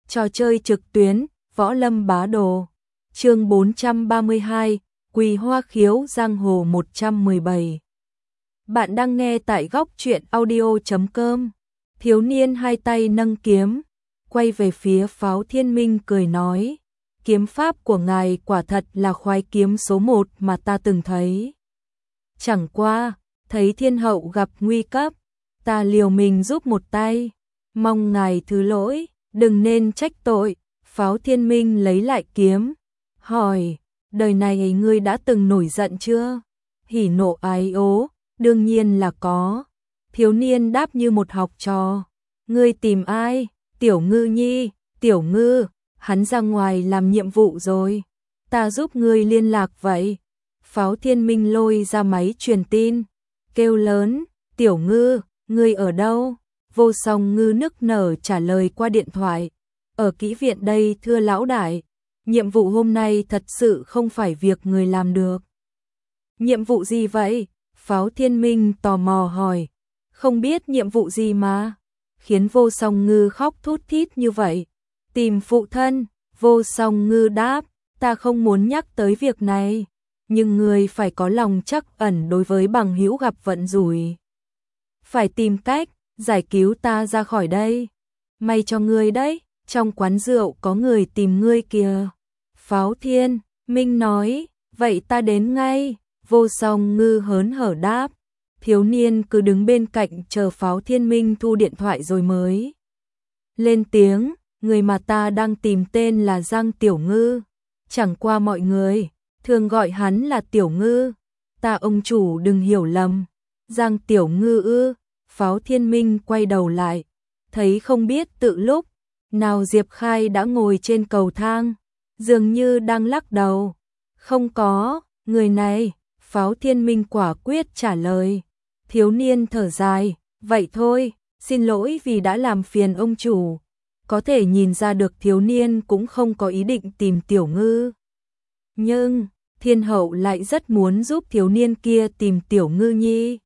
Trò chơi trực tuyến, Võ Lâm Bá Đồ. Chương 432, Quỳ Hoa Khiếu Giang Hồ 117. Bạn đang nghe tại góc truyện audio.com. Thiếu niên hai tay nâng kiếm, quay về phía Pháo Thiên Minh cười nói: kiếm pháp của ngài quả thật là khoái kiếm số 1 mà ta từng thấy. Chẳng qua, thấy thiên hậu gặp nguy cấp, ta liều mình giúp một tay, mong ngài thứ lỗi, đừng nên trách tội. Pháo Thiên Minh lấy lại kiếm, hỏi: đời này ngươi đã từng nổi giận chưa? Hỉ nộ ái ố, đương nhiên là có. Thiếu niên đáp như một học trò: ngươi tìm ai? Tiểu Ngư nhi. Tiểu Ngư, hắn ra ngoài làm nhiệm vụ rồi, ta giúp ngươi liên lạc vậy. Pháo Thiên Minh lôi ra máy truyền tin, kêu lớn: Tiểu Ngư, ngươi ở đâu? Vô Song Ngư nức nở trả lời qua điện thoại: ở kỹ viện đây thưa lão đại, nhiệm vụ hôm nay thật sự không phải việc người làm được. Nhiệm vụ gì vậy? Pháo Thiên Minh tò mò hỏi. Không biết nhiệm vụ gì mà khiến Vô Song Ngư khóc thút thít như vậy. Tìm phụ thân. Vô Song Ngư đáp: ta không muốn nhắc tới việc này, nhưng người phải có lòng trắc ẩn đối với bằng hữu gặp vận rủi. Phải tìm cách giải cứu ta ra khỏi đây. May cho ngươi đấy, trong quán rượu có người tìm ngươi kìa. Pháo Thiên Minh nói: vậy ta đến ngay. Vô Song Ngư hớn hở đáp. Thiếu niên cứ đứng bên cạnh chờ Pháo Thiên Minh thu điện thoại rồi mới lên tiếng: người mà ta đang tìm tên là Giang Tiểu Ngư, chẳng qua mọi người thường gọi hắn là Tiểu Ngư. Ta ông chủ đừng hiểu lầm. Giang Tiểu Ngư ư? Pháo Thiên Minh quay đầu lại, thấy không biết tự lúc nào Diệp Khai đã ngồi trên cầu thang, dường như đang lắc đầu. Không có người này. Pháo Thiên Minh quả quyết trả lời. Thiếu niên thở dài: vậy thôi, xin lỗi vì đã làm phiền ông chủ. Có thể nhìn ra được thiếu niên cũng không có ý định tìm Tiểu Ngư. Nhưng thiên hậu lại rất muốn giúp thiếu niên kia tìm Tiểu Ngư nhi.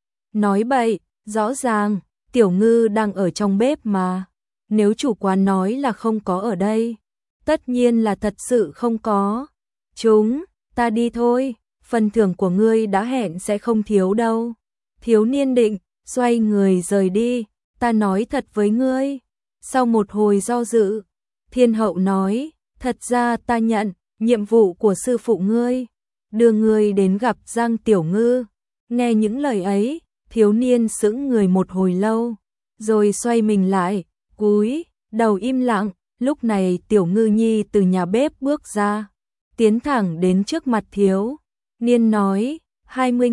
Nói bậy, rõ ràng Tiểu Ngư đang ở trong bếp mà. Nếu chủ quán nói là không có ở đây, tất nhiên là thật sự không có. Ta đi thôi, phần thưởng của ngươi đã hẹn sẽ không thiếu đâu. Thiếu niên định xoay người rời đi. Ta nói thật với ngươi. Sau một hồi do dự, thiên hậu nói: thật ra ta nhận nhiệm vụ của sư phụ ngươi, đưa ngươi đến gặp Giang Tiểu Ngư. Nghe những lời ấy, thiếu niên sững người một hồi lâu, rồi xoay mình lại, cúi đầu im lặng. Lúc này Tiểu Ngư nhi từ nhà bếp bước ra, tiến thẳng đến trước mặt thiếu niên nói: 20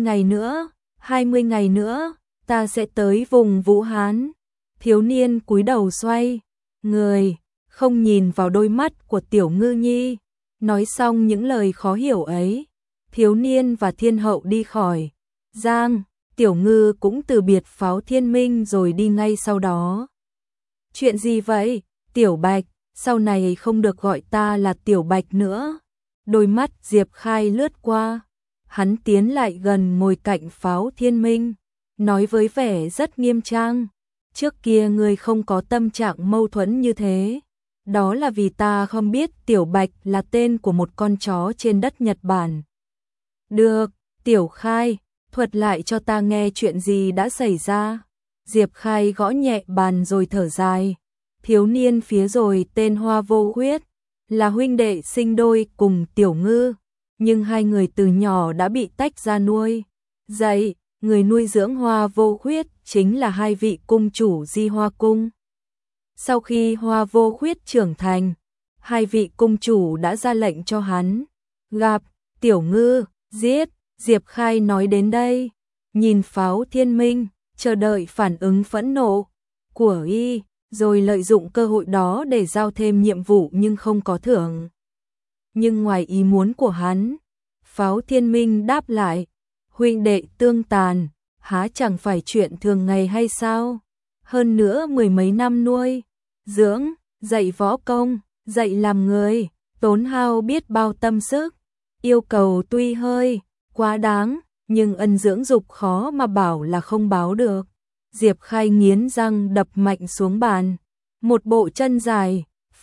ngày nữa, ta sẽ tới vùng Vũ Hán. Thiếu niên cúi đầu xoay người, không nhìn vào đôi mắt của Tiểu Ngư nhi. Nói xong những lời khó hiểu ấy, thiếu niên và thiên hậu đi khỏi. Giang Tiểu Ngư cũng từ biệt Pháo Thiên Minh rồi đi ngay sau đó. Chuyện gì vậy? Tiểu Bạch, sau này không được gọi ta là Tiểu Bạch nữa. Đôi mắt Diệp Khai lướt qua, hắn tiến lại gần ngồi cạnh Pháo Thiên Minh, nói với vẻ rất nghiêm trang: trước kia ngươi không có tâm trạng mâu thuẫn như thế, đó là vì ta không biết Tiểu Bạch là tên của một con chó trên đất Nhật Bản. Được, Tiểu Khai, thuật lại cho ta nghe chuyện gì đã xảy ra. Diệp Khai gõ nhẹ bàn rồi thở dài. Thiếu niên phía rồi tên Hoa Vô Huyết, là huynh đệ sinh đôi cùng Tiểu Ngư, nhưng hai người từ nhỏ đã bị tách ra nuôi dạy. Người nuôi dưỡng Hoa Vô Huyết chính là hai vị cung chủ Di Hoa Cung. Sau khi Hoa Vô Huyết trưởng thành, hai vị cung chủ đã ra lệnh cho hắn gặp Tiểu Ngư, giết. Diệp Khai nói đến đây, nhìn Pháo Thiên Minh, chờ đợi phản ứng phẫn nộ của y, rồi lợi dụng cơ hội đó để giao thêm nhiệm vụ nhưng không có thưởng. Nhưng ngoài ý muốn của hắn, Pháo Thiên Minh đáp lại: huynh đệ tương tàn, há chẳng phải chuyện thường ngày hay sao? Hơn nữa 10 mấy năm nuôi dưỡng, dạy võ công, dạy làm người, tốn hao biết bao tâm sức. Yêu cầu tuy hơi quá đáng, nhưng ân dưỡng dục khó mà bảo là không báo được. Diệp Khai nghiến răng đập mạnh xuống bàn, một bộ chân dài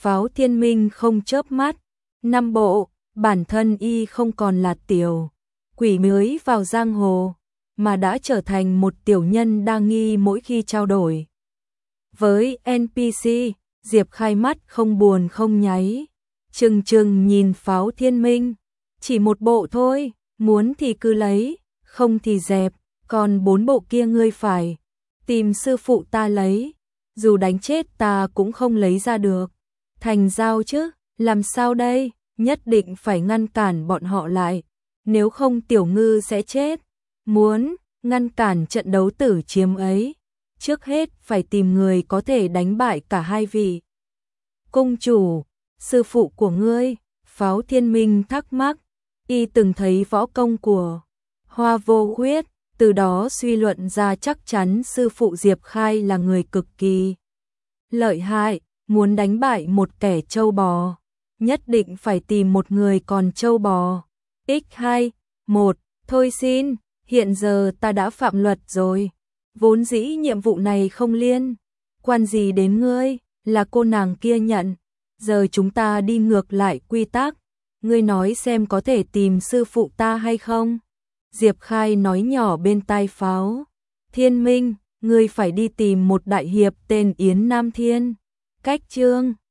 Pháo Thiên Minh không chớp mắt, năm bộ, bản thân y không còn là tiểu quỷ mới vào giang hồ, mà đã trở thành một tiểu nhân đa nghi mỗi khi trao đổi. Với NPC, Diệp Khai mắt không buồn không nháy, trừng trừng nhìn Pháo Thiên Minh, chỉ một bộ thôi, muốn thì cứ lấy, không thì dẹp, còn 4 bộ kia ngươi phải tìm sư phụ ta lấy, dù đánh chết ta cũng không lấy ra được. Thành giao chứ, làm sao đây, nhất định phải ngăn cản bọn họ lại, nếu không Tiểu Ngư sẽ chết. Muốn ngăn cản trận đấu tử chiếm ấy, trước hết phải tìm người có thể đánh bại cả hai vị công chủ. Sư phụ của ngươi? Pháo Thiên Minh thắc mắc, y từng thấy võ công của Hoa Vô Khuyết, từ đó suy luận ra chắc chắn sư phụ Diệp Khai là người cực kỳ lợi hại, muốn đánh bại một kẻ trâu bò, nhất định phải tìm một người còn trâu bò. X2, 1, thôi xin, hiện giờ ta đã phạm luật rồi, vốn dĩ nhiệm vụ này không liên quan gì đến ngươi, là cô nàng kia nhận, giờ chúng ta đi ngược lại quy tắc, ngươi nói xem có thể tìm sư phụ ta hay không? Diệp Khai nói nhỏ bên tai Pháo Thiên Minh, ngươi phải đi tìm một đại hiệp tên Yến Nam Thiên. Cách chương